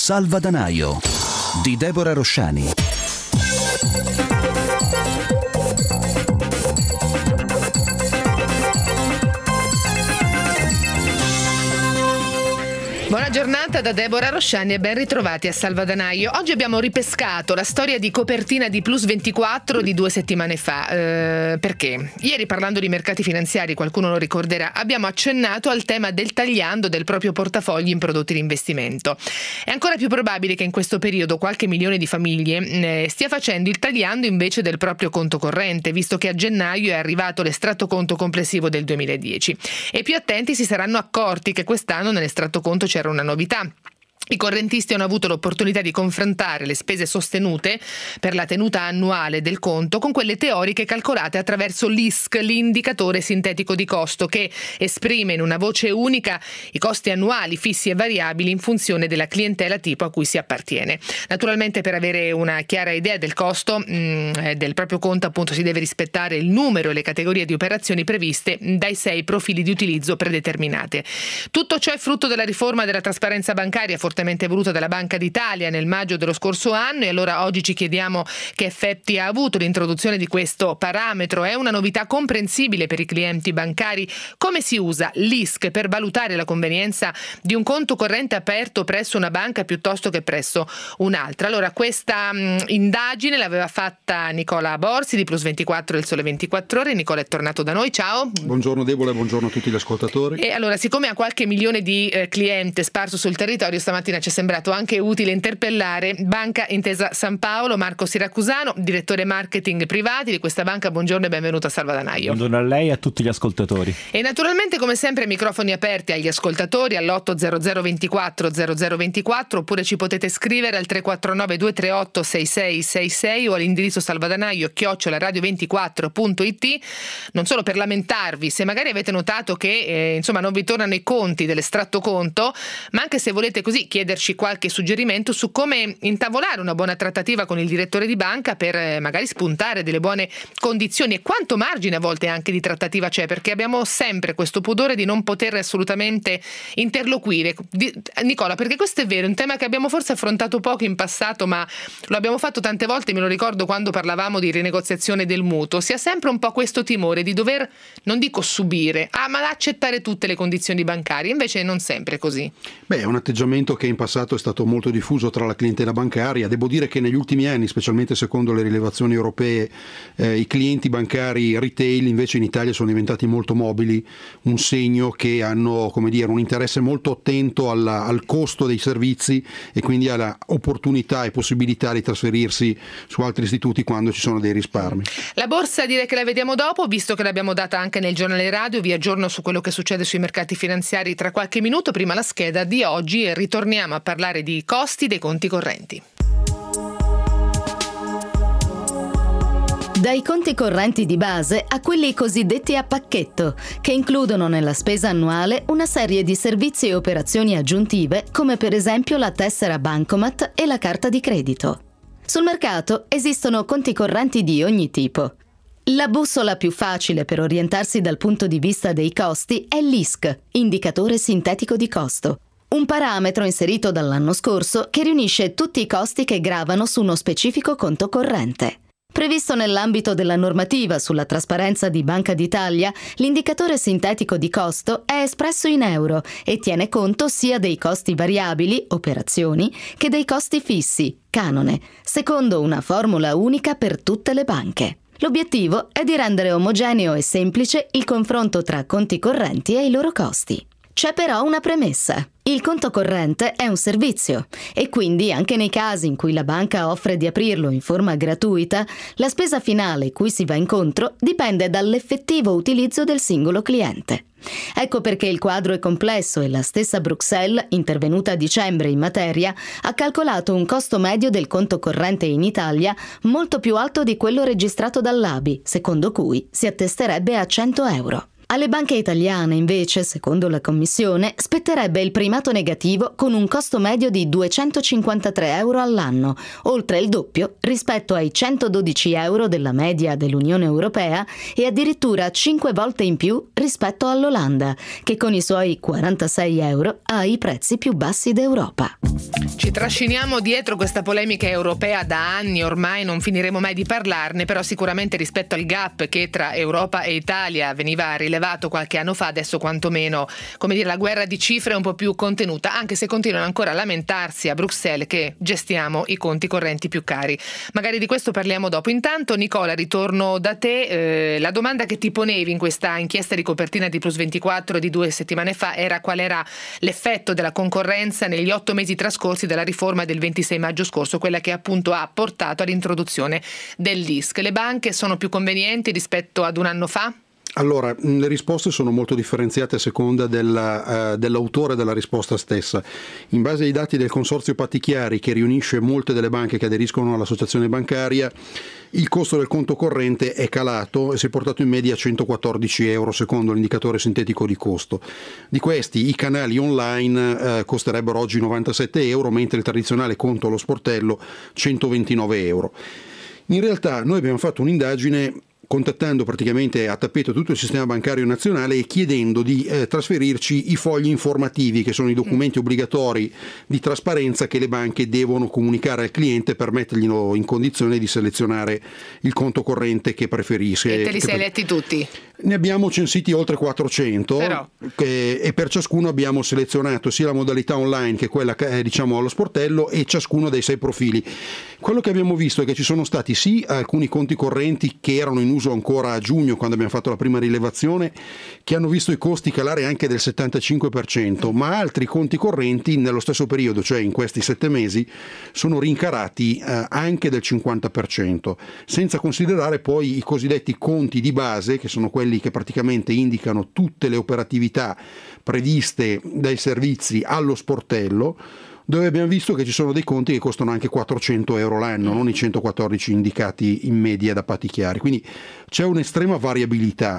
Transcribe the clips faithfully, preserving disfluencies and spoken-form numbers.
Salvadanaio di Deborah Rosciani. Buona giornata da Deborah Rosciani e ben ritrovati a Salvadanaio. Oggi abbiamo ripescato la storia di copertina di Plus ventiquattro di due settimane fa. Eh, perché? Ieri, parlando di mercati finanziari, qualcuno lo ricorderà, abbiamo accennato al tema del tagliando del proprio portafogli in prodotti di investimento. È ancora più probabile che in questo periodo qualche milione di famiglie eh, stia facendo il tagliando invece del proprio conto corrente, visto che a gennaio è arrivato l'estratto conto complessivo del duemiladieci. E più attenti si saranno accorti che quest'anno nell'estratto conto c'era una novità. I correntisti hanno avuto l'opportunità di confrontare le spese sostenute per la tenuta annuale del conto con quelle teoriche calcolate attraverso l'I S C, l'indicatore sintetico di costo, che esprime in una voce unica i costi annuali fissi e variabili in funzione della clientela tipo a cui si appartiene. Naturalmente, per avere una chiara idea del costo mh, del proprio conto, appunto, si deve rispettare il numero e le categorie di operazioni previste dai sei profili di utilizzo predeterminate. Tutto ciò è frutto della riforma della trasparenza bancaria fortemente voluta dalla Banca d'Italia nel maggio dello scorso anno, e allora oggi ci chiediamo che effetti ha avuto l'introduzione di questo parametro. È una novità comprensibile per i clienti bancari? Come si usa l'I S C per valutare la convenienza di un conto corrente aperto presso una banca piuttosto che presso un'altra? Allora, questa mh, indagine l'aveva fatta Nicola Borsi di Plus ventiquattro e il Sole ventiquattro Ore. Nicola è tornato da noi, ciao. Buongiorno Deborah, buongiorno a tutti gli ascoltatori. E allora, siccome ha qualche milione di eh, clienti sparso sul territorio, stamattina ci è sembrato anche utile interpellare Banca Intesa San Paolo. Marco Siracusano, direttore marketing privati di questa banca. Buongiorno e benvenuto a Salvadanaio. Buongiorno a lei e a tutti gli ascoltatori. E naturalmente, come sempre, microfoni aperti agli ascoltatori all'otto zero zero ventiquattro zero zero ventiquattro, oppure ci potete scrivere al tre quattro nove due tre otto sei sei sei sei o all'indirizzo salvadanaio chiocciola radio ventiquattro punto it, non solo per lamentarvi se magari avete notato che eh, insomma non vi tornano i conti dell'estratto conto, ma anche se volete così chiederci qualche suggerimento su come intavolare una buona trattativa con il direttore di banca per eh, magari spuntare delle buone condizioni, e quanto margine a volte anche di trattativa c'è, perché abbiamo sempre questo pudore di non poter assolutamente interloquire. Di, Nicola, perché questo è vero, è un tema che abbiamo forse affrontato poco in passato, ma lo abbiamo fatto tante volte. Me lo ricordo quando parlavamo di rinegoziazione del mutuo, si ha sempre un po' questo timore di dover, non dico subire, ah, ma accettare tutte le condizioni bancarie. Invece non sempre è così. Beh, è un atteggiamento che in passato è stato molto diffuso tra la clientela bancaria. Devo dire che negli ultimi anni, specialmente secondo le rilevazioni europee, eh, i clienti bancari retail invece in Italia sono diventati molto mobili, un segno che hanno, come dire, un interesse molto attento alla, al costo dei servizi e quindi alla opportunità e possibilità di trasferirsi su altri istituti quando ci sono dei risparmi. La borsa direi che la vediamo dopo, visto che l'abbiamo data anche nel giornale radio. Vi aggiorno su quello che succede sui mercati finanziari tra qualche minuto. Prima la scheda di oggi e ritorniamo a parlare di costi dei conti correnti. Dai conti correnti di base a quelli cosiddetti a pacchetto, che includono nella spesa annuale una serie di servizi e operazioni aggiuntive, come per esempio la tessera bancomat e la carta di credito. Sul mercato esistono conti correnti di ogni tipo. La bussola più facile per orientarsi dal punto di vista dei costi è l'I S C, indicatore sintetico di costo. Un parametro inserito dall'anno scorso che riunisce tutti i costi che gravano su uno specifico conto corrente. Previsto nell'ambito della normativa sulla trasparenza di Banca d'Italia, l'indicatore sintetico di costo è espresso in euro e tiene conto sia dei costi variabili, operazioni, che dei costi fissi, canone, secondo una formula unica per tutte le banche. L'obiettivo è di rendere omogeneo e semplice il confronto tra conti correnti e i loro costi. C'è però una premessa. Il conto corrente è un servizio e quindi anche nei casi in cui la banca offre di aprirlo in forma gratuita, la spesa finale cui si va incontro dipende dall'effettivo utilizzo del singolo cliente. Ecco perché il quadro è complesso e la stessa Bruxelles, intervenuta a dicembre in materia, ha calcolato un costo medio del conto corrente in Italia molto più alto di quello registrato dall'A B I, secondo cui si attesterebbe a cento euro. Alle banche italiane, invece, secondo la Commissione, spetterebbe il primato negativo con un costo medio di duecentocinquantatré euro all'anno, oltre il doppio rispetto ai centododici euro della media dell'Unione Europea e addirittura cinque volte in più rispetto all'Olanda, che con i suoi quarantasei euro ha i prezzi più bassi d'Europa. Ci trasciniamo dietro questa polemica europea da anni, ormai non finiremo mai di parlarne, però sicuramente rispetto al gap che tra Europa e Italia veniva rilevato qualche anno fa, adesso quantomeno, come dire, la guerra di cifre è un po' più contenuta, anche se continuano ancora a lamentarsi a Bruxelles che gestiamo i conti correnti più cari. Magari di questo parliamo dopo. Intanto, Nicola, ritorno da te. Eh, la domanda che ti ponevi in questa inchiesta di copertina di Plus ventiquattro di due settimane fa era qual era l'effetto della concorrenza negli otto mesi trascorsi dalla riforma del ventisei maggio scorso, quella che appunto ha portato all'introduzione dell'I S C. Le banche sono più convenienti rispetto ad un anno fa? Allora, le risposte sono molto differenziate a seconda della, uh, dell'autore della risposta stessa. In base ai dati del Consorzio Patti Chiari, che riunisce molte delle banche che aderiscono all'associazione bancaria, il costo del conto corrente è calato e si è portato in media a centoquattordici euro secondo l'indicatore sintetico di costo. Di questi i canali online uh, costerebbero oggi novantasette euro, mentre il tradizionale conto allo sportello centoventinove euro. In realtà noi abbiamo fatto un'indagine contattando praticamente a tappeto tutto il sistema bancario nazionale e chiedendo di eh, trasferirci i fogli informativi, che sono i documenti obbligatori di trasparenza che le banche devono comunicare al cliente per metterglielo in condizione di selezionare il conto corrente che preferisce. E te li sei letti tutti? Ne abbiamo censiti oltre quattrocento. Però. Che, e per ciascuno abbiamo selezionato sia la modalità online che quella eh, diciamo allo sportello e ciascuno dei sei profili. Quello che abbiamo visto è che ci sono stati sì alcuni conti correnti che erano in uso ancora a giugno, quando abbiamo fatto la prima rilevazione, che hanno visto i costi calare anche del settantacinque per cento, ma altri conti correnti nello stesso periodo, cioè in questi sette mesi, sono rincarati eh, anche del cinquanta per cento, senza considerare poi i cosiddetti conti di base, che sono quelli che praticamente indicano tutte le operatività previste dai servizi allo sportello, dove abbiamo visto che ci sono dei conti che costano anche quattrocento euro l'anno, non i centoquattordici indicati in media da Patti Chiari. Quindi c'è un'estrema variabilità.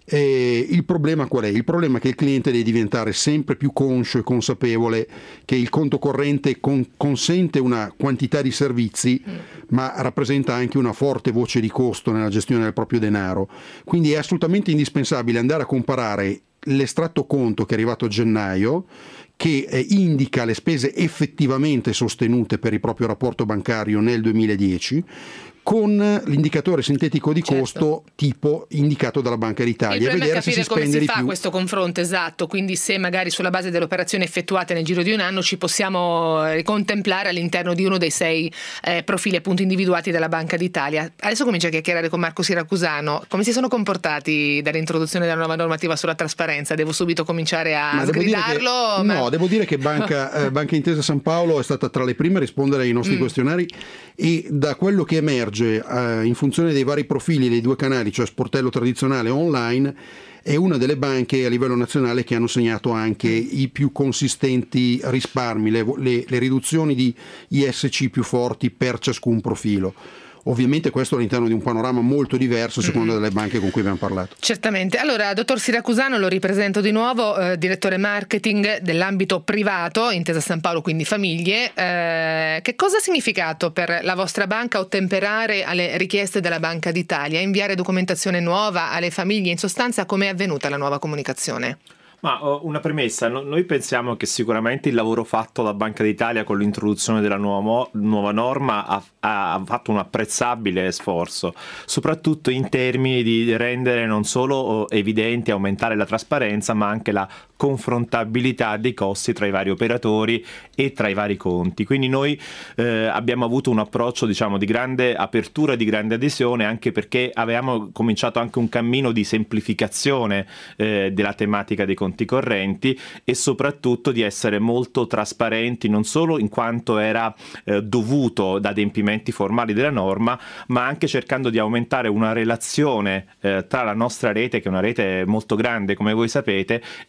E il problema qual è? Il problema è che il cliente deve diventare sempre più conscio e consapevole che il conto corrente con- consente una quantità di servizi, ma rappresenta anche una forte voce di costo nella gestione del proprio denaro. Quindi è assolutamente indispensabile andare a comparare l'estratto conto che è arrivato a gennaio, che eh, indica le spese effettivamente sostenute per il proprio rapporto bancario nel duemiladieci, con l'indicatore sintetico di certo. costo tipo indicato dalla Banca d'Italia. Il problema e vedere è capire se si come spende si di fa più. questo confronto, esatto, quindi se magari sulla base delle operazioni effettuate nel giro di un anno ci possiamo contemplare all'interno di uno dei sei eh, profili appunto individuati dalla Banca d'Italia. Adesso comincio a chiacchierare con Marco Siracusano. Come si sono comportati dall'introduzione della nuova normativa sulla trasparenza? Devo subito cominciare a Ma devo sgridarlo? dire che, ma... No, devo dire che Banca, eh, Banca Intesa San Paolo è stata tra le prime a rispondere ai nostri mm. questionari, e da quello che emerge eh, in funzione dei vari profili dei due canali, cioè sportello tradizionale e online, è una delle banche a livello nazionale che hanno segnato anche i più consistenti risparmi, le, le, le riduzioni di I S C più forti per ciascun profilo. Ovviamente questo all'interno di un panorama molto diverso a seconda delle banche con cui abbiamo parlato. Certamente. Allora, dottor Siracusano, lo ripresento di nuovo, eh, direttore marketing dell'ambito privato, Intesa San Paolo, quindi famiglie. Eh, che cosa ha significato per la vostra banca ottemperare alle richieste della Banca d'Italia, inviare documentazione nuova alle famiglie? In sostanza, come è avvenuta la nuova comunicazione? Ma una premessa, no, noi pensiamo che sicuramente il lavoro fatto da Banca d'Italia con l'introduzione della nuova, mo- nuova norma ha, ha fatto un apprezzabile sforzo, soprattutto in termini di rendere non solo evidente e aumentare la trasparenza, ma anche la confrontabilità dei costi tra i vari operatori e tra i vari conti. Quindi noi eh, abbiamo avuto un approccio, diciamo, di grande apertura, di grande adesione, anche perché avevamo cominciato anche un cammino di semplificazione eh, della tematica dei conti correnti, e soprattutto di essere molto trasparenti, non solo in quanto era eh, dovuto da adempimenti formali della norma, ma anche cercando di aumentare una relazione eh, tra la nostra rete, che è una rete molto grande come voi sapete, e quindi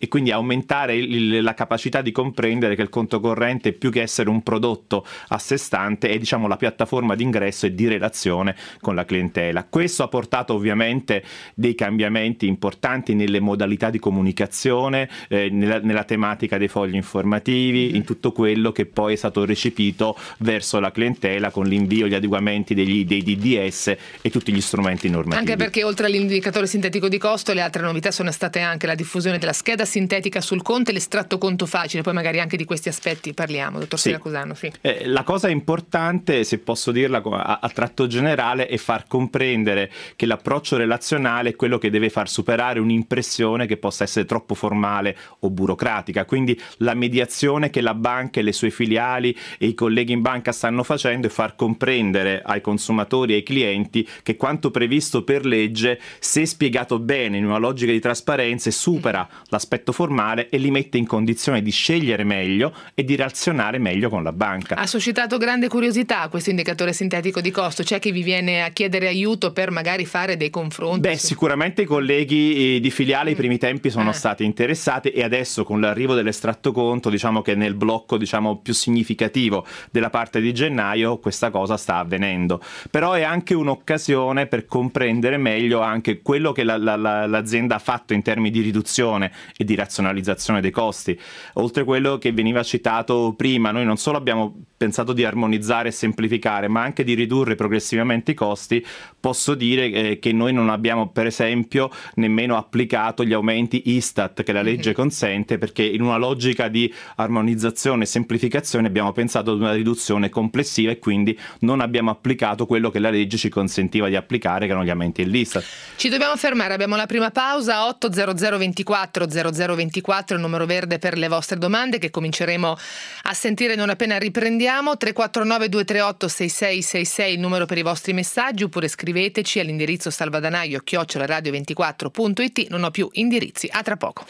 aumentare il, la capacità di comprendere che il conto corrente, più che essere un prodotto a sé stante, è diciamo la piattaforma d'ingresso e di relazione con la clientela. Questo ha portato ovviamente dei cambiamenti importanti nelle modalità di comunicazione, eh, nella, nella tematica dei fogli informativi, mm-hmm. in tutto quello che poi è stato recepito verso la clientela con l'invio, gli adeguamenti degli, dei D D S e tutti gli strumenti normativi. Anche perché oltre all'indicatore sintetico di costo, le altre novità sono state anche la diffusione della scheda sintetica sul conto e l'estratto conto facile. Poi magari anche di questi aspetti parliamo, dottor sì. Siracusano. Sì. Eh, la cosa importante, se posso dirla a, a tratto generale, è far comprendere che l'approccio relazionale è quello che deve far superare un'impressione che possa essere troppo formale o burocratica. Quindi la mediazione che la banca e le sue filiali e i colleghi in banca stanno facendo è far comprendere ai consumatori e ai clienti che quanto previsto per legge, se spiegato bene in una logica di trasparenza, supera l'aspetto formale e li mette in condizione di scegliere meglio e di relazionare meglio con la banca. Ha suscitato grande curiosità questo indicatore sintetico di costo. C'è chi vi viene a chiedere aiuto per magari fare dei confronti? Beh, su... sicuramente i colleghi di filiale i primi tempi sono eh. stati interessati, e adesso con l'arrivo dell'estratto conto, diciamo che nel blocco diciamo più significativo della parte di gennaio questa cosa sta avvenendo. Però è anche un'occasione per comprendere meglio anche quello che la, la, la, l'azienda ha fatto in termini di riduzione e di razionalizzazione dei costi. Oltre a quello che veniva citato prima, noi non solo abbiamo pensato di armonizzare e semplificare, ma anche di ridurre progressivamente i costi. Posso dire eh, che noi non abbiamo per esempio nemmeno applicato gli aumenti Istat che la legge mm-hmm. consente, perché in una logica di armonizzazione e semplificazione abbiamo pensato ad una riduzione complessiva e quindi non abbiamo applicato quello che la legge ci consentiva di applicare, che erano gli aumenti dell'Istat. Ci dobbiamo fermare, abbiamo la prima pausa. Otto zero zero ventiquattro zero zero ventiquattro il numero verde per le vostre domande, che cominceremo a sentire non appena riprendiamo. Tre quattro nove due tre otto sei sei sei sei il numero per i vostri messaggi, oppure scriveteci all'indirizzo salvadanaio chiocciola radio ventiquattro punto it. Non ho più indirizzi. A tra poco.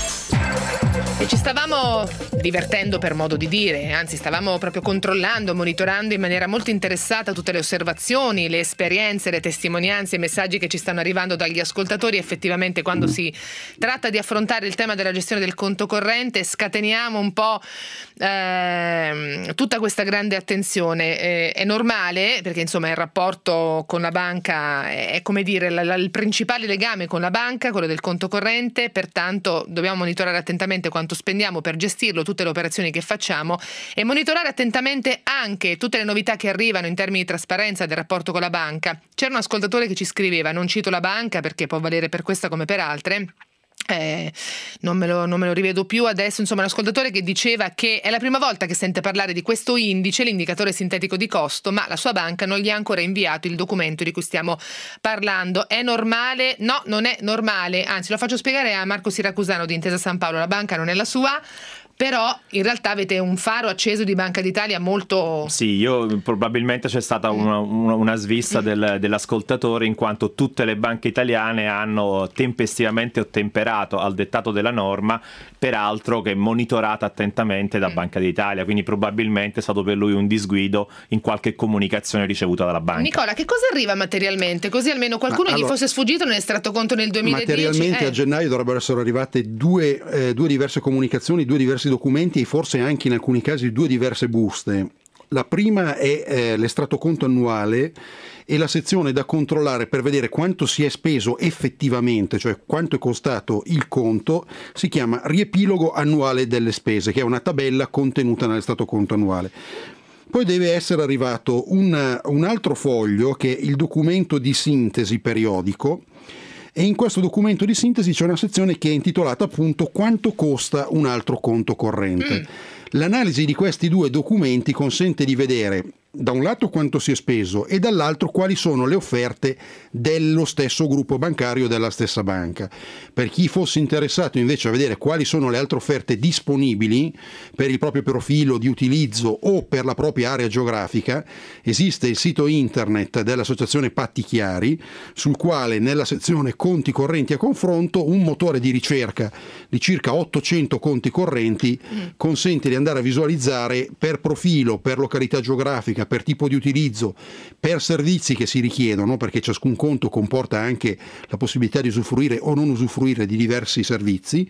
E ci stavamo divertendo, per modo di dire, anzi stavamo proprio controllando, monitorando in maniera molto interessata tutte le osservazioni, le esperienze, le testimonianze, i messaggi che ci stanno arrivando dagli ascoltatori. Effettivamente quando si tratta di affrontare il tema della gestione del conto corrente scateniamo un po' eh, tutta questa grande attenzione. Eh, è normale, perché insomma il rapporto con la banca è, è come dire la, la, il principale legame con la banca, quello del conto corrente, pertanto dobbiamo monitorare attentamente quanto spendiamo per gestirlo, tutte le operazioni che facciamo, e monitorare attentamente anche tutte le novità che arrivano in termini di trasparenza del rapporto con la banca. C'era un ascoltatore che ci scriveva, non cito la banca perché può valere per questa come per altre, Eh, non, me lo, non me lo rivedo più adesso, insomma, un ascoltatore che diceva che è la prima volta che sente parlare di questo indice, l'indicatore sintetico di costo, ma la sua banca non gli ha ancora inviato il documento di cui stiamo parlando. È normale? No, non è normale, anzi lo faccio spiegare a Marco Siracusano di Intesa San Paolo. La banca non è la sua, però in realtà avete un faro acceso di Banca d'Italia molto... Sì, io probabilmente c'è stata una, una, una svista del, dell'ascoltatore, in quanto tutte le banche italiane hanno tempestivamente ottemperato al dettato della norma, peraltro che è monitorata attentamente da Banca d'Italia, quindi probabilmente è stato per lui un disguido in qualche comunicazione ricevuta dalla banca. Nicola, che cosa arriva materialmente? Così almeno qualcuno Ma, allora, gli fosse sfuggito nell'estratto conto nel duemiladieci. Materialmente eh. a gennaio dovrebbero essere arrivate due, eh, due diverse comunicazioni, due diversi documenti e forse anche in alcuni casi due diverse buste. La prima è eh, l'estratto conto annuale e la sezione da controllare per vedere quanto si è speso effettivamente, cioè quanto è costato il conto, si chiama riepilogo annuale delle spese, che è una tabella contenuta nell'estratto conto annuale. Poi deve essere arrivato un, un altro foglio, che è il documento di sintesi periodico, e in questo documento di sintesi c'è una sezione che è intitolata appunto quanto costa un altro conto corrente. Mm. L'analisi di questi due documenti consente di vedere da un lato quanto si è speso e dall'altro quali sono le offerte dello stesso gruppo bancario, della stessa banca. Per chi fosse interessato invece a vedere quali sono le altre offerte disponibili per il proprio profilo di utilizzo o per la propria area geografica, esiste il sito internet dell'associazione Patti Chiari, sul quale nella sezione conti correnti a confronto un motore di ricerca di circa ottocento conti correnti consente di andare a visualizzare per profilo, per località geografica, per tipo di utilizzo, per servizi che si richiedono, perché ciascun conto comporta anche la possibilità di usufruire o non usufruire di diversi servizi,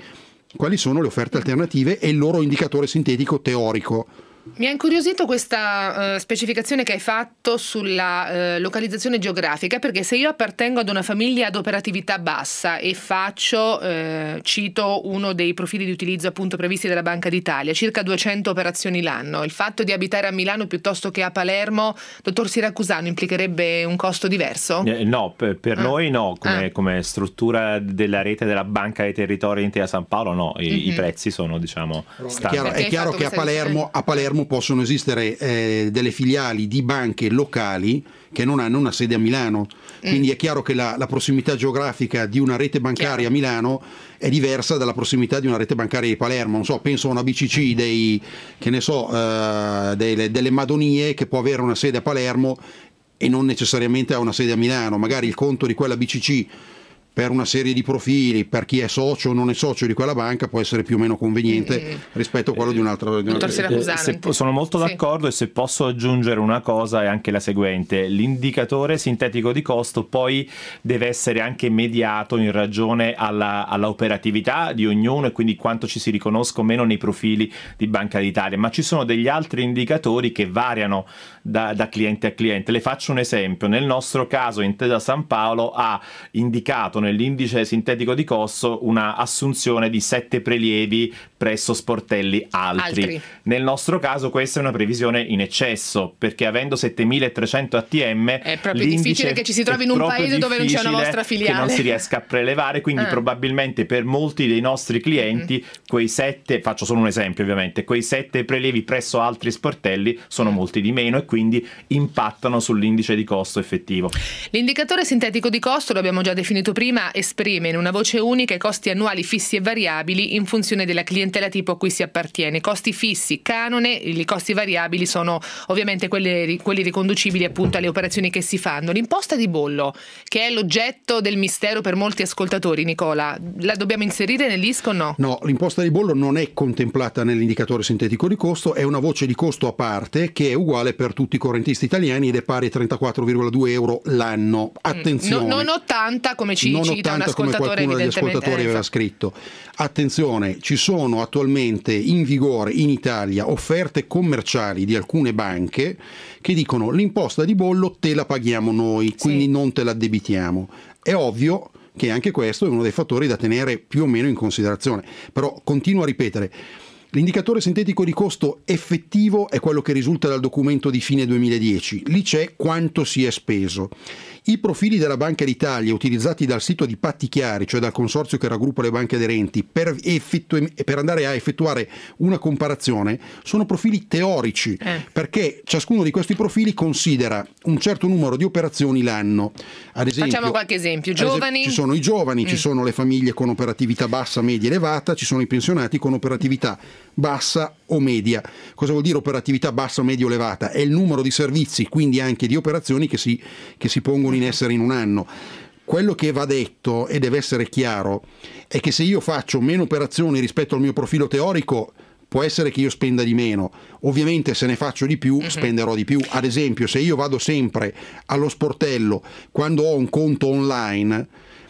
quali sono le offerte alternative e il loro indicatore sintetico teorico. Mi ha incuriosito questa uh, specificazione che hai fatto sulla uh, localizzazione geografica, perché se io appartengo ad una famiglia ad operatività bassa e faccio, uh, cito uno dei profili di utilizzo appunto previsti dalla Banca d'Italia, circa duecento operazioni l'anno, il fatto di abitare a Milano piuttosto che a Palermo, dottor Siracusano, implicherebbe un costo diverso? Eh, no, per, per ah. noi no, come, ah. come struttura della rete della Banca dei Territori Intera San Paolo no, I, mm-hmm. i prezzi sono diciamo standard. È chiaro, è chiaro che a Palermo, a Palermo possono esistere eh, delle filiali di banche locali che non hanno una sede a Milano, quindi mm. è chiaro che la, la prossimità geografica di una rete bancaria chiaro. a Milano è diversa dalla prossimità di una rete bancaria di Palermo. Non so, penso a una B C C dei, che ne so, uh, delle, delle Madonie, che può avere una sede a Palermo e non necessariamente ha una sede a Milano. Magari il conto di quella B C C per una serie di profili, per chi è socio o non è socio di quella banca, può essere più o meno conveniente mm-hmm. rispetto a quello di un'altra. Di un'altra. Eh, se, sono molto d'accordo, sì. E se posso aggiungere una cosa è anche la seguente: l'indicatore sintetico di costo poi deve essere anche mediato in ragione alla, alla operatività di ognuno e quindi quanto ci si riconosca o meno nei profili di Banca d'Italia, ma ci sono degli altri indicatori che variano da, da cliente a cliente. Le faccio un esempio: nel nostro caso Intesa San Paolo ha indicato nell'indice sintetico di costo una assunzione di sette prelievi presso sportelli altri. altri. Nel nostro caso questa è una previsione in eccesso, perché avendo settemilatrecento A T M è proprio difficile che ci si trovi in un paese dove non c'è una vostra filiale, che non si riesca a prelevare, quindi ah. probabilmente per molti dei nostri clienti mm-hmm. quei sette, faccio solo un esempio ovviamente, quei sette prelievi presso altri sportelli sono mm. molti di meno e quindi impattano sull'indice di costo effettivo. L'indicatore sintetico di costo, lo abbiamo già definito prima, esprime in una voce unica i costi annuali fissi e variabili in funzione della clientela tipo a cui si appartiene. Costi fissi, canone, i costi variabili sono ovviamente quelli, quelli riconducibili appunto alle operazioni che si fanno. L'imposta di bollo, che è l'oggetto del mistero per molti ascoltatori, Nicola, la dobbiamo inserire nell'I S C o no? No, l'imposta di bollo non è contemplata nell'indicatore sintetico di costo, è una voce di costo a parte che è uguale per tutti i correntisti italiani ed è pari a trentaquattro virgola due euro l'anno. Attenzione. No, non ottanta come ci non cita un ascoltatore, come qualcuno degli ascoltatori aveva scritto. Attenzione, ci sono attualmente in vigore in Italia offerte commerciali di alcune banche che dicono l'imposta di bollo te la paghiamo noi, quindi sì. non te la addebitiamo. È ovvio che anche questo è uno dei fattori da tenere più o meno in considerazione, però continuo a ripetere: l'indicatore sintetico di costo effettivo è quello che risulta dal documento di fine duemiladieci, lì c'è quanto si è speso. I profili della Banca d'Italia utilizzati dal sito di Patti Chiari, cioè dal consorzio che raggruppa le banche aderenti, per, effettu- per andare a effettuare una comparazione, sono profili teorici, eh. perché ciascuno di questi profili considera un certo numero di operazioni l'anno. Ad esempio, facciamo qualche esempio: giovani, ci sono i giovani, mm. ci sono le famiglie con operatività bassa, media, elevata, ci sono i pensionati con operatività bassa o media. Cosa vuol dire operatività bassa o medio elevata? È il numero di servizi, quindi anche di operazioni che si, che si pongono in essere in un anno. Quello che va detto e deve essere chiaro è che se io faccio meno operazioni rispetto al mio profilo teorico, può essere che io spenda di meno. Ovviamente se ne faccio di più, uh-huh. spenderò di più. Ad esempio, se io vado sempre allo sportello quando ho un conto online,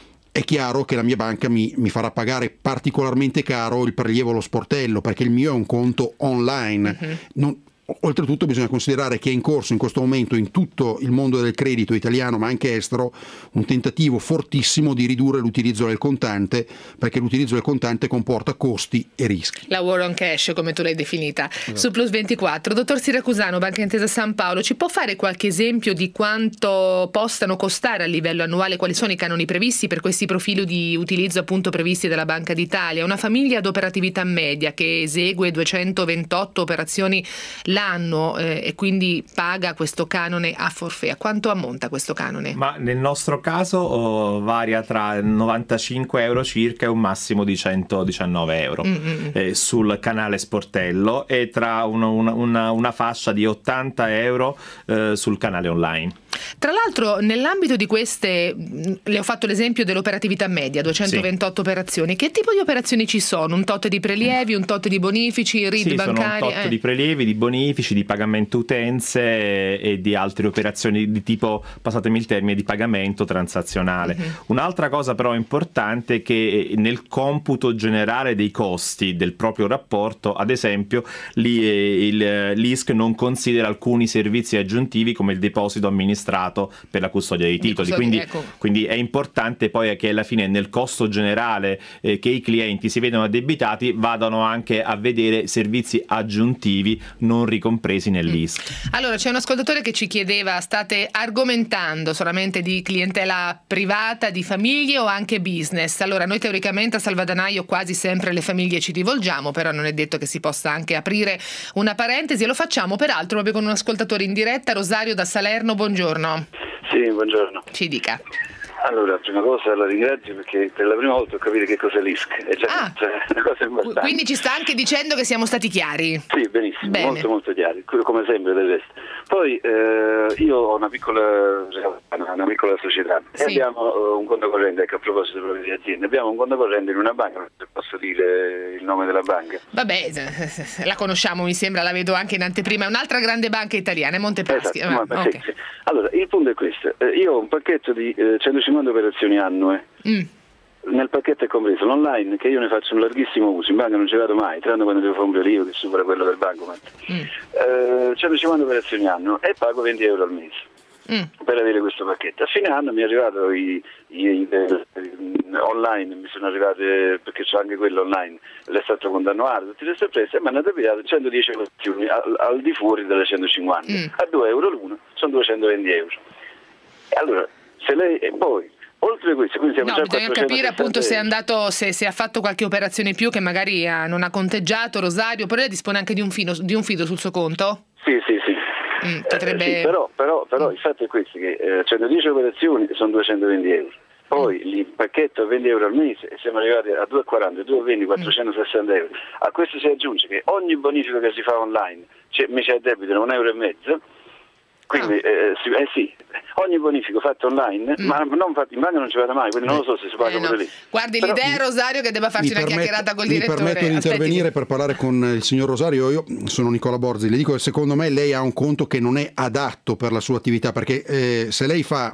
è chiaro che la mia banca mi, mi farà pagare particolarmente caro il prelievo allo sportello, perché il mio è un conto online. Uh-huh. Non, oltretutto bisogna considerare che è in corso in questo momento in tutto il mondo del credito italiano ma anche estero un tentativo fortissimo di ridurre l'utilizzo del contante, perché l'utilizzo del contante comporta costi e rischi. La war on cash, come tu l'hai definita. Esatto. Su Plus ventiquattro, dottor Siracusano, Banca Intesa San Paolo, ci può fare qualche esempio di quanto possano costare a livello annuale, quali sono i canoni previsti per questi profili di utilizzo appunto previsti dalla Banca d'Italia? Una famiglia ad operatività media che esegue duecentoventotto operazioni l'anno eh, e quindi paga questo canone a forfait. A quanto ammonta questo canone? Ma nel nostro caso oh, varia tra novantacinque euro circa e un massimo di centodiciannove euro eh, sul canale sportello e tra uno, una, una, una fascia di ottanta euro eh, sul canale online. Tra l'altro nell'ambito di queste, le ho fatto l'esempio dell'operatività media, duecentoventotto sì. operazioni. Che tipo di operazioni ci sono? Un tot di prelievi, un tot di bonifici, R I D sì, bancari? Sono un tot eh. di prelievi, di bonifici, di pagamento utenze e di altre operazioni di tipo, passatemi il termine, di pagamento transazionale. Uh-huh. Un'altra cosa però importante è che nel computo generale dei costi del proprio rapporto, ad esempio, l'I S C non considera alcuni servizi aggiuntivi come il deposito amministrato per la custodia dei titoli, quindi, ecco. quindi è importante poi che alla fine nel costo generale eh, che i clienti si vedono addebitati vadano anche a vedere servizi aggiuntivi non ricompresi nell'I S C. Allora c'è un ascoltatore che ci chiedeva: state argomentando solamente di clientela privata, di famiglie o anche business? Allora noi teoricamente a Salvadanaio quasi sempre le famiglie ci rivolgiamo, però non è detto che si possa anche aprire una parentesi, e lo facciamo peraltro proprio con un ascoltatore in diretta. Rosario da Salerno, buongiorno. Sì, buongiorno. Ci dica. Allora, prima cosa la ringrazio perché per la prima volta ho capito che cos'è l'I S C. È già ah, cioè, una cosa importante. Quindi ci sta anche dicendo che siamo stati chiari. Sì, benissimo, Bene. molto molto chiari, come sempre del resto. Poi eh, io ho una piccola una piccola società sì. e abbiamo uh, un conto corrente, ecco, a proposito proprio di aziende, abbiamo un conto corrente in una banca, se posso dire il nome della banca. Vabbè, la conosciamo, mi sembra, la vedo anche in anteprima, è un'altra grande banca italiana, è Montepaschi. Esatto, ma, okay. sì, sì. Allora, il punto è questo, eh, io ho un pacchetto di eh, centocinquanta operazioni annue. Mm. Nel pacchetto è compreso l'online, che io ne faccio un larghissimo uso, in banca non ci vado mai, tranne quando devo fare un prelievo che supera quello del bancomat. Mm. Eh, centocinquanta operazioni anno e pago venti euro al mese mm. per avere questo pacchetto. A fine anno mi è arrivato i, i, i, i online, mi sono arrivate, perché c'è anche quello online, l'estratto conto annuale, tutte le sorprese, e mi hanno tagliato centodieci operazioni al, al di fuori delle centocinquanta, mm. a due euro l'uno, sono duecentoventi euro. E allora, se lei, e poi oltre a questo, quindi siamo no, già bisogna capire appunto se è andato, se, se ha fatto qualche operazione in più che magari ha, non ha conteggiato. Rosario, però lei dispone anche di un, fino, di un fido sul suo conto? Sì, sì, sì. Mm, potrebbe... eh, sì però, però, però mm. il fatto è questo, che eh, centodieci operazioni sono duecentoventi euro, poi mm. il pacchetto a venti euro al mese e siamo arrivati a due e quaranta, due e venti, quattrocentosessanta euro. A questo si aggiunge che ogni bonifico che si fa online mi ci addebitano un euro e mezzo. Quindi ah. eh, sì, eh sì, ogni bonifico fatto online, mm. ma non fatto in banca non ci vado mai, quindi non lo so se si paga eh, pure no. lì. Guardi, però, l'idea è Rosario che debba farci una permetto, chiacchierata col mi direttore. Mi permetto di intervenire Aspetti. per parlare con il signor Rosario. Io sono Nicola Borzi, le dico che secondo me lei ha un conto che non è adatto per la sua attività, perché eh, se lei fa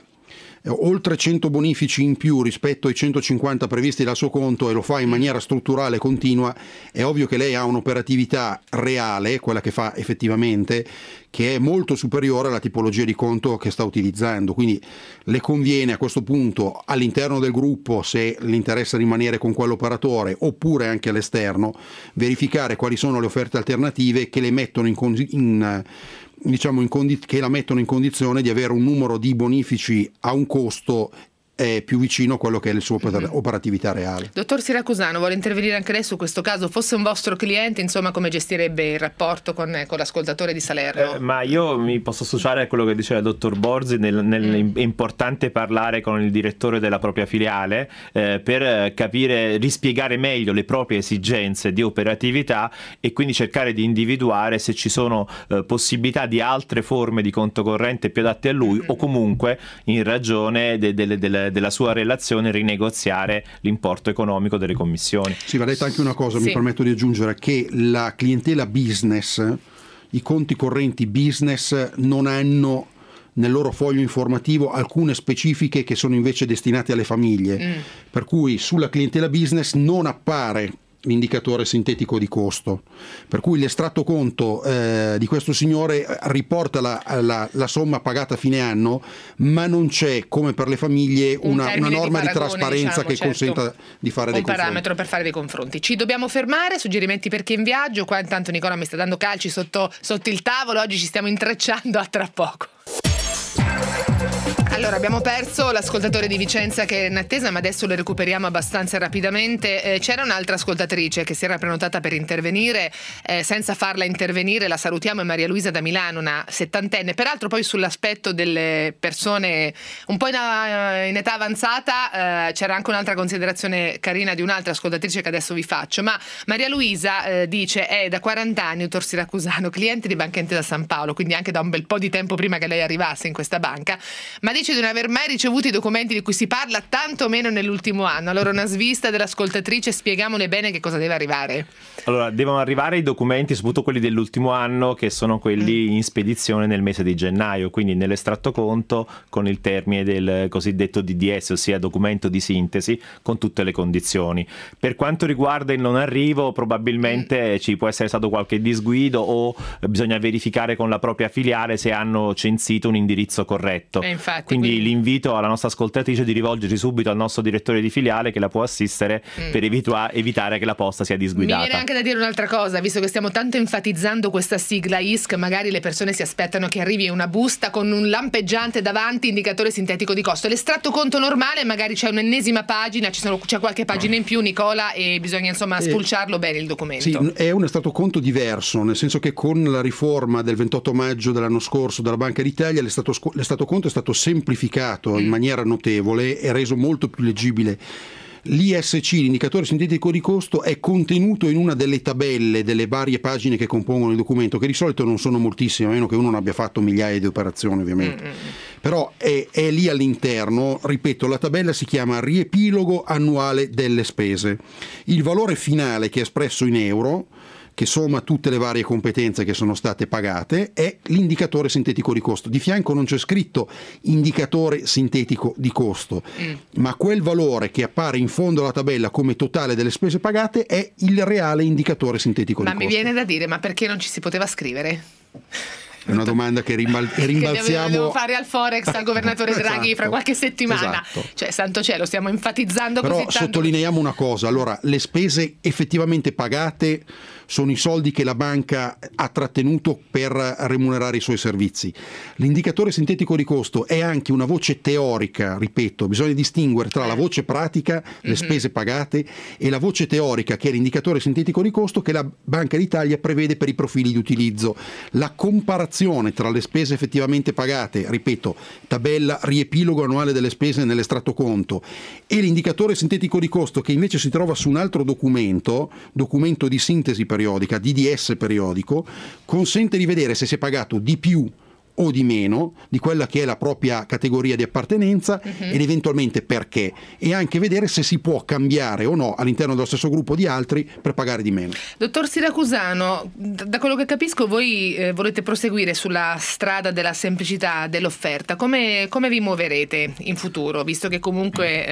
oltre cento bonifici in più rispetto ai centocinquanta previsti dal suo conto e lo fa in maniera strutturale e continua, è ovvio che lei ha un'operatività reale, quella che fa effettivamente, che è molto superiore alla tipologia di conto che sta utilizzando. Quindi le conviene a questo punto, all'interno del gruppo, se le interessa rimanere con quell'operatore, oppure anche all'esterno, verificare quali sono le offerte alternative che le mettono in, in diciamo in condi- che la mettono in condizione di avere un numero di bonifici a un costo è più vicino a quello che è la sua operatività reale. Dottor Siracusano, vuole intervenire anche lei su questo caso? Fosse un vostro cliente, insomma, come gestirebbe il rapporto con, con l'ascoltatore di Salerno? Eh, ma io mi posso associare a quello che diceva il dottor Borzi, nel, nel, mm. è importante parlare con il direttore della propria filiale eh, per capire, rispiegare meglio le proprie esigenze di operatività e quindi cercare di individuare se ci sono eh, possibilità di altre forme di conto corrente più adatte a lui mm. o comunque in ragione de, de, de, de, della sua relazione rinegoziare l'importo economico delle commissioni. Sì, va detta anche una cosa, sì. mi permetto di aggiungere che la clientela business, i conti correnti business non hanno nel loro foglio informativo alcune specifiche che sono invece destinate alle famiglie, mm. per cui sulla clientela business non appare l'indicatore sintetico di costo, per cui l'estratto conto eh, di questo signore riporta la, la, la somma pagata a fine anno, ma non c'è, come per le famiglie, un una, una norma di, paragone, di trasparenza diciamo, che certo, consenta di fare dei un confronti. parametro per fare dei confronti. Ci dobbiamo fermare, suggerimenti per chi è in viaggio. Qua intanto Nicola mi sta dando calci sotto, sotto il tavolo, oggi ci stiamo intrecciando, a tra poco. Allora, abbiamo perso l'ascoltatore di Vicenza che è in attesa, ma adesso lo recuperiamo abbastanza rapidamente. Eh, c'era un'altra ascoltatrice che si era prenotata per intervenire, eh, senza farla intervenire la salutiamo, è Maria Luisa da Milano, una settantenne. Peraltro poi sull'aspetto delle persone un po' in, in età avanzata eh, c'era anche un'altra considerazione carina di un'altra ascoltatrice che adesso vi faccio, ma Maria Luisa eh, dice è da quaranta anni Tor Siracusano, cliente di Banca Intesa San Paolo, quindi anche da un bel po' di tempo prima che lei arrivasse in questa banca, ma dice di non aver mai ricevuto i documenti di cui si parla, tanto meno nell'ultimo anno. Allora una svista dell'ascoltatrice, spiegamole bene che cosa deve arrivare. Allora, devono arrivare i documenti, soprattutto quelli dell'ultimo anno, che sono quelli in spedizione nel mese di gennaio, quindi nell'estratto conto con il termine del cosiddetto D D S, ossia documento di sintesi, con tutte le condizioni. Per quanto riguarda il non arrivo, probabilmente mm. ci può essere stato qualche disguido o bisogna verificare con la propria filiale se hanno censito un indirizzo corretto. Eh, infatti, quindi, quindi l'invito alla nostra ascoltatrice di rivolgersi subito al nostro direttore di filiale che la può assistere mm. per evitua- evitare che la posta sia disguidata. Mi viene anche da dire un'altra cosa, visto che stiamo tanto enfatizzando questa sigla I S C, magari le persone si aspettano che arrivi una busta con un lampeggiante davanti, indicatore sintetico di costo. L'estratto conto normale, magari c'è un'ennesima pagina, ci sono, c'è qualche pagina in più, Nicola, e bisogna insomma spulciarlo eh, bene il documento. Sì, è un estratto conto diverso, nel senso che con la riforma del ventotto maggio dell'anno scorso della Banca d'Italia l'estratto, l'estratto conto è stato semplificato mm. in maniera notevole e reso molto più leggibile. L'I S C, l'indicatore sintetico di costo, è contenuto in una delle tabelle delle varie pagine che compongono il documento, che di solito non sono moltissime, a meno che uno non abbia fatto migliaia di operazioni ovviamente. Mm-hmm. Però è, è lì all'interno, ripeto, la tabella si chiama riepilogo annuale delle spese. Il valore finale, che è espresso in euro, che somma tutte le varie competenze che sono state pagate, è l'indicatore sintetico di costo. Di fianco non c'è scritto indicatore sintetico di costo, mm. ma quel valore che appare in fondo alla tabella come totale delle spese pagate è il reale indicatore sintetico ma di costo. Ma mi viene da dire, ma perché non ci si poteva scrivere? È una domanda che rimbal- rimbalziamo. Che devo fare al Forex al governatore Draghi esatto, fra qualche settimana. Esatto. Cioè, santo cielo, stiamo enfatizzando Però così tanto. Però sottolineiamo una cosa, allora, le spese effettivamente pagate sono i soldi che la banca ha trattenuto per remunerare i suoi servizi. L'indicatore sintetico di costo è anche una voce teorica, ripeto, bisogna distinguere tra la voce pratica, le mm-hmm. spese pagate, e la voce teorica, che è l'indicatore sintetico di costo che la Banca d'Italia prevede per i profili di utilizzo. La comparazione tra le spese effettivamente pagate, ripeto, tabella riepilogo annuale delle spese nell'estratto conto, e l'indicatore sintetico di costo, che invece si trova su un altro documento, documento di sintesi periodica, D D S periodico, consente di vedere se si è pagato di più o di meno di quella che è la propria categoria di appartenenza uh-huh. ed eventualmente perché, e anche vedere se si può cambiare o no all'interno dello stesso gruppo di altri per pagare di meno. Dottor Siracusano, da quello che capisco voi eh, volete proseguire sulla strada della semplicità dell'offerta. Come, come vi muoverete in futuro, visto che comunque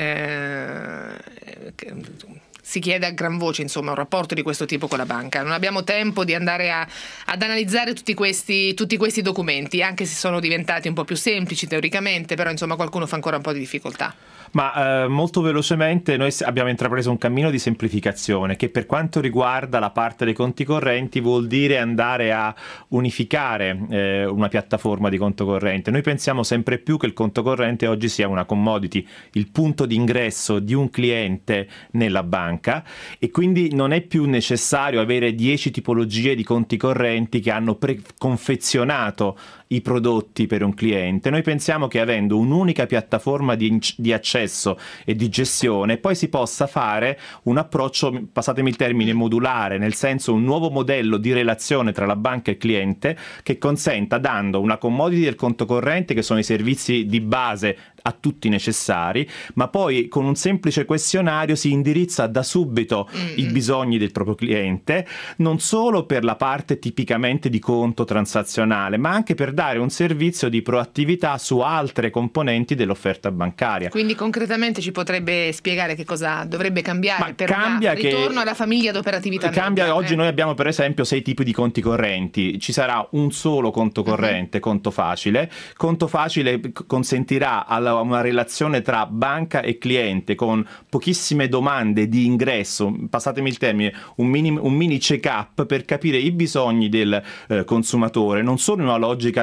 eh, che, si chiede a gran voce insomma un rapporto di questo tipo con la banca? Non abbiamo tempo di andare a, ad analizzare tutti questi, tutti questi documenti, anche se sono diventati un po' più semplici teoricamente, però insomma qualcuno fa ancora un po' di difficoltà. Ma eh, molto velocemente noi abbiamo intrapreso un cammino di semplificazione che, per quanto riguarda la parte dei conti correnti, vuol dire andare a unificare eh, una piattaforma di conto corrente. Noi pensiamo sempre più che il conto corrente oggi sia una commodity, il punto d'ingresso di un cliente nella banca, e quindi non è più necessario avere dieci tipologie di conti correnti che hanno preconfezionato i prodotti per un cliente. Noi pensiamo che avendo un'unica piattaforma di, di accesso e di gestione poi si possa fare un approccio, passatemi il termine, modulare, nel senso un nuovo modello di relazione tra la banca e il cliente che consenta, dando una commodity del conto corrente che sono i servizi di base a tutti necessari, ma poi con un semplice questionario si indirizza da subito mm-hmm. i bisogni del proprio cliente, non solo per la parte tipicamente di conto transazionale, ma anche per dare un servizio di proattività su altre componenti dell'offerta bancaria. Quindi concretamente ci potrebbe spiegare che cosa dovrebbe cambiare ma per cambia un ritorno che, alla famiglia d'operatività cambia media, oggi eh? Noi abbiamo per esempio sei tipi di conti correnti, ci sarà un solo conto corrente, uh-huh. conto facile. Conto facile consentirà alla una relazione tra banca e cliente con pochissime domande di ingresso, passatemi il termine, un mini, un mini check-up per capire i bisogni del eh, consumatore, non solo in una logica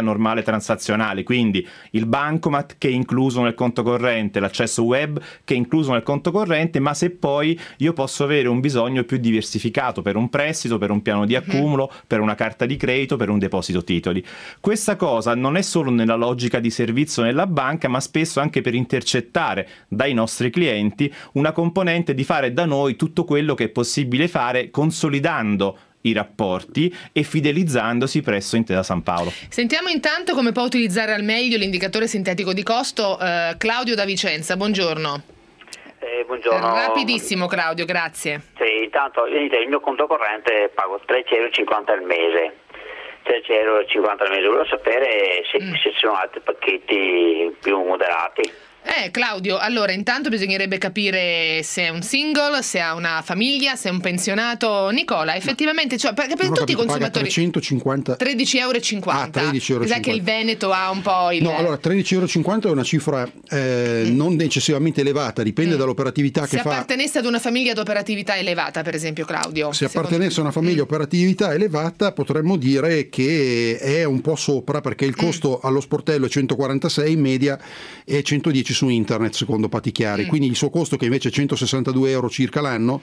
normale transazionale, quindi il bancomat che è incluso nel conto corrente, l'accesso web che è incluso nel conto corrente, ma se poi io posso avere un bisogno più diversificato per un prestito, per un piano di accumulo, mm. per una carta di credito, per un deposito titoli. Questa cosa non è solo nella logica di servizio nella banca, ma spesso anche per intercettare dai nostri clienti una componente di fare da noi tutto quello che è possibile fare consolidando i rapporti e fidelizzandosi presso Intesa Sanpaolo. Sentiamo intanto come può utilizzare al meglio l'indicatore sintetico di costo eh, Claudio da Vicenza. Buongiorno. Eh, buongiorno. Rapidissimo Claudio, grazie. Sì, intanto il mio conto corrente pago tredici euro e cinquanta al mese. tredici euro e cinquanta al mese. Volevo sapere se, mm. se ci sono altri pacchetti più moderati. Eh Claudio, allora intanto bisognerebbe capire se è un single, se ha una famiglia, se è un pensionato. Nicola, effettivamente, cioè, perché per tutti capito, i consumatori trecentocinquanta tredici euro e cinquanta. Ah, tredici euro e cinquanta. Sai che il Veneto ha un po' il... No, allora tredici euro e cinquanta è una cifra eh, mm. non eccessivamente elevata, dipende mm. dall'operatività se che fa. Se appartenesse ad una famiglia ad operatività elevata, per esempio, Claudio. Se appartenesse a una famiglia mm. operatività elevata, potremmo dire che è un po' sopra, perché il costo mm. allo sportello è centoquarantasei in media e centodieci su internet secondo Pati Chiari, mm. quindi il suo costo, che invece è centosessantadue euro circa l'anno,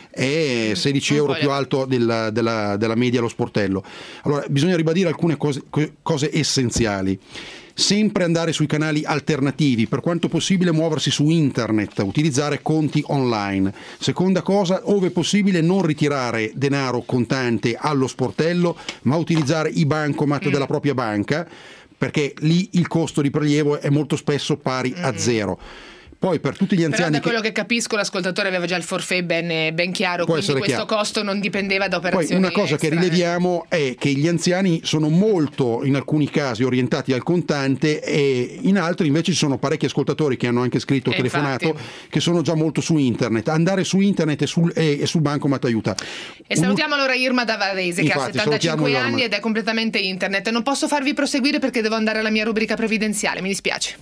è sedici euro più alto della, della, della media allo sportello. Allora bisogna ribadire alcune cose, cose essenziali. Sempre andare sui canali alternativi, per quanto possibile muoversi su internet, utilizzare conti online. Seconda cosa, ove possibile non ritirare denaro contante allo sportello, ma utilizzare i bancomat mm. della propria banca, perché lì il costo di prelievo è molto spesso pari mm. a zero. Poi per tutti gli anziani, però da quello che, che capisco l'ascoltatore aveva già il forfait ben, ben chiaro, quindi questo chiaro. Costo non dipendeva da operazioni. Poi una cosa extra, che rileviamo eh. è che gli anziani sono molto, in alcuni casi, orientati al contante, e in altri invece ci sono parecchi ascoltatori che hanno anche scritto o e telefonato infatti. che sono già molto su internet. Andare su internet e sul, e, e sul bancomat aiuta. E salutiamo allora Irma da Varese, che Infatti, ha settantacinque anni ed è completamente internet. Non posso farvi proseguire perché devo andare alla mia rubrica previdenziale, mi dispiace.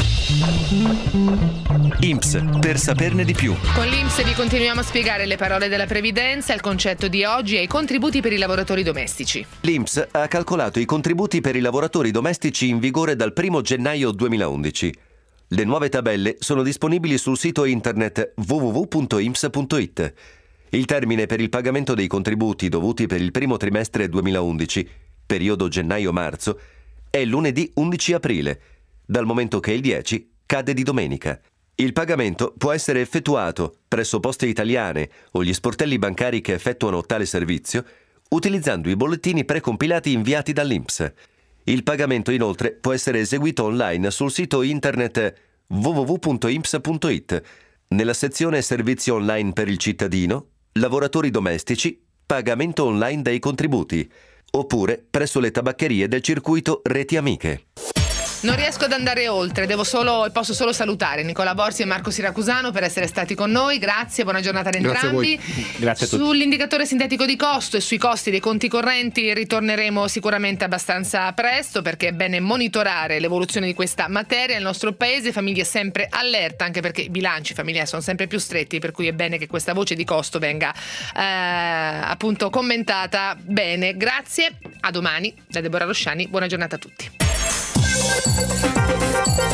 I N P S, per saperne di più. Con l'I N P S vi continuiamo a spiegare le parole della previdenza, il concetto di oggi e i contributi per i lavoratori domestici. L'I N P S ha calcolato i contributi per i lavoratori domestici in vigore dal primo gennaio duemilaundici. Le nuove tabelle sono disponibili sul sito internet w w w punto i n p s punto i t. Il termine per il pagamento dei contributi dovuti per il primo trimestre duemilaundici, periodo gennaio-marzo, è lunedì undici aprile, dal momento che il dieci cade di domenica. Il pagamento può essere effettuato presso Poste Italiane o gli sportelli bancari che effettuano tale servizio, utilizzando i bollettini precompilati inviati dall'I N P S. Il pagamento inoltre può essere eseguito online sul sito internet w w w punto i n p s punto i t, nella sezione Servizi online per il cittadino, Lavoratori domestici, Pagamento online dei contributi, oppure presso le tabaccherie del circuito Reti Amiche. Non riesco ad andare oltre, devo solo, posso solo salutare Nicola Borsi e Marco Siracusano per essere stati con noi. Grazie, buona giornata ad entrambi. Grazie, Grazie a tutti. Sull'indicatore sintetico di costo e sui costi dei conti correnti ritorneremo sicuramente abbastanza presto, perché è bene monitorare l'evoluzione di questa materia nel nostro paese. Famiglie sempre allerta, anche perché i bilanci familiari sono sempre più stretti, per cui è bene che questa voce di costo venga eh, appunto commentata bene. Grazie, a domani da Deborah Rosciani, buona giornata a tutti.